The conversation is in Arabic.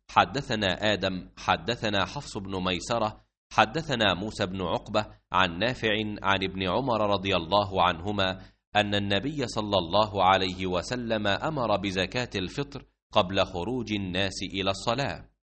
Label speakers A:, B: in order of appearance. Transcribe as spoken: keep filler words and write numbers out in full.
A: حدثنا آدم حدثنا حفص بن ميسرة حدثنا موسى بن عقبة عن نافع عن ابن عمر رضي الله عنهما أن النبي صلى الله عليه وسلم أمر بزكاة الفطر قبل خروج الناس إلى الصلاة.